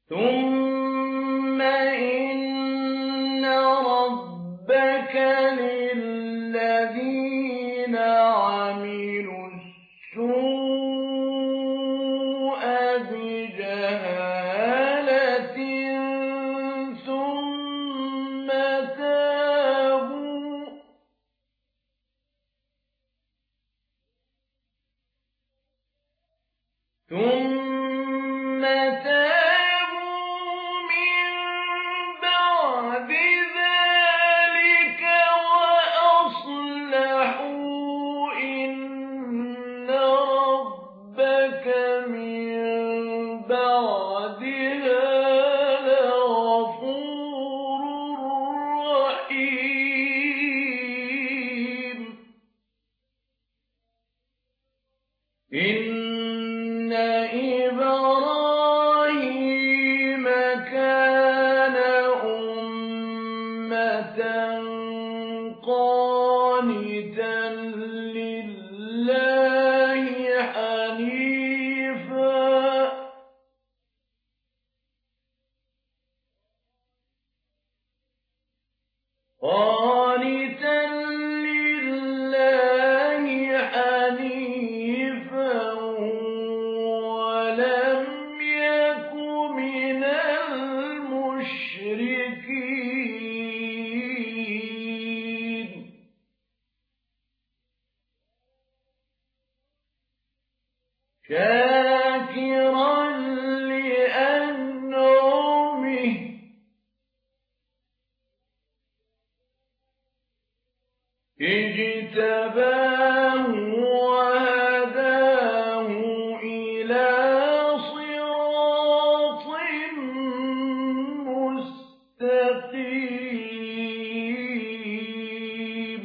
ثم إن ربك للذين عملوا السوء بجهالة ثم تابوا من بعد ذلك وأصلحوا إن ربك من بعدها لغفور رحيم. إن إبراهيم كان أمة قانتا لله حنيفا ولم يك من المشركين. شاكرا لأنعمه اجتباه وهداه إلى صراط مستقيم.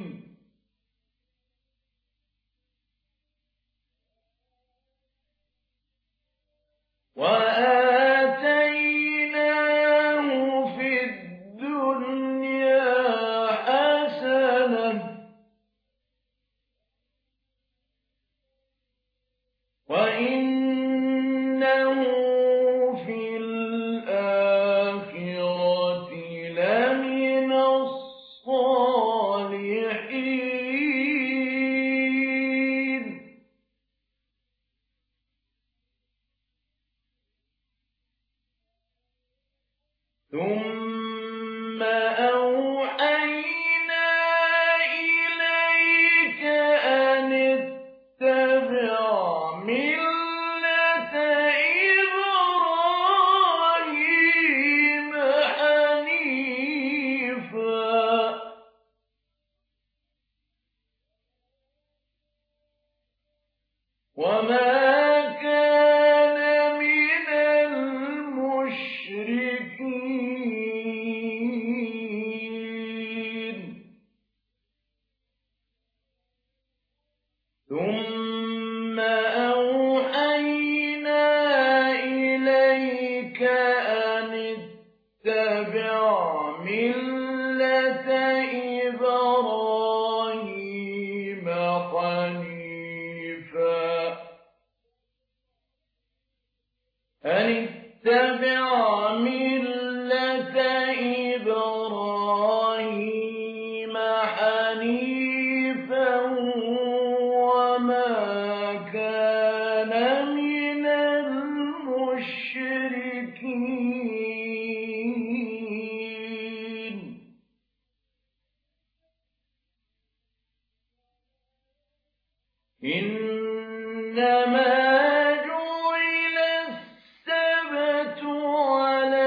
وآتيناه في الدنيا حسنة وإنه في الآخرة لمن الصالحين. ثم أوحينا إليك أن اتبع ملة إبراهيم حنيفا وما كان من المشركين. ثم أوحينا إليك أن اتبع ملة إبراهيم حنيفا وما كان من المشركين. إنما جعل السبت على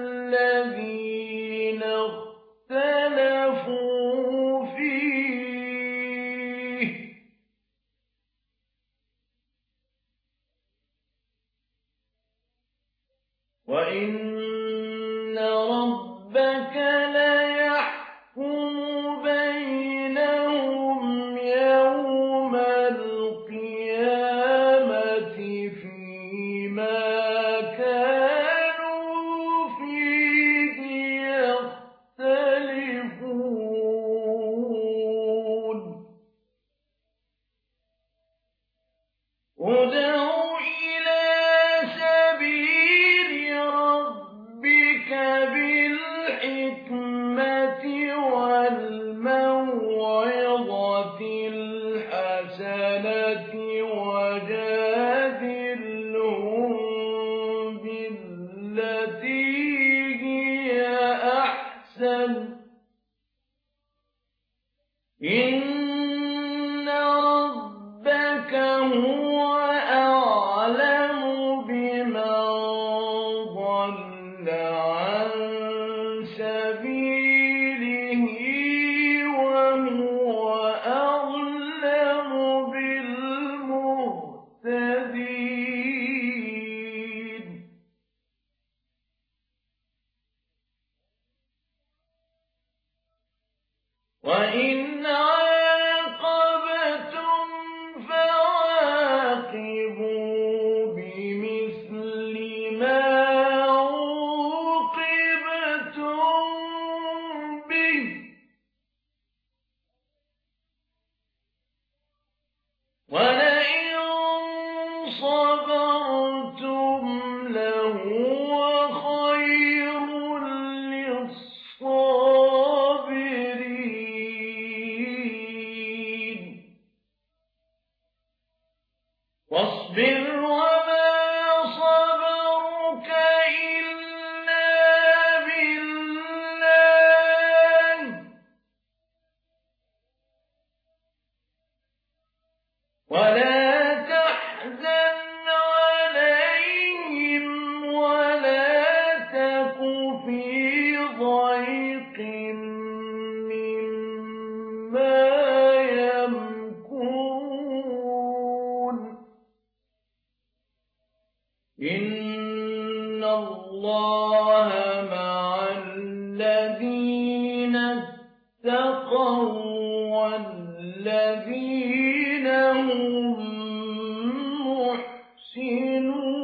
الذين اختلفوا فيه وإن ربك ليحكم بينهم يوم القيامة فيما كانوا فيه يختلفون. ادع إلى سبيل ربك وإن عاقبتم فعاقبوا بمثل ما عوقبتم به ولئن صبرتم لهو خير للصابرين واصبر وما صبرك إلا بالله ولا تحزن عليهم ولا تك في ضيق مما يمكرون إن الله مع الذين اتقوا والذين هم محسنون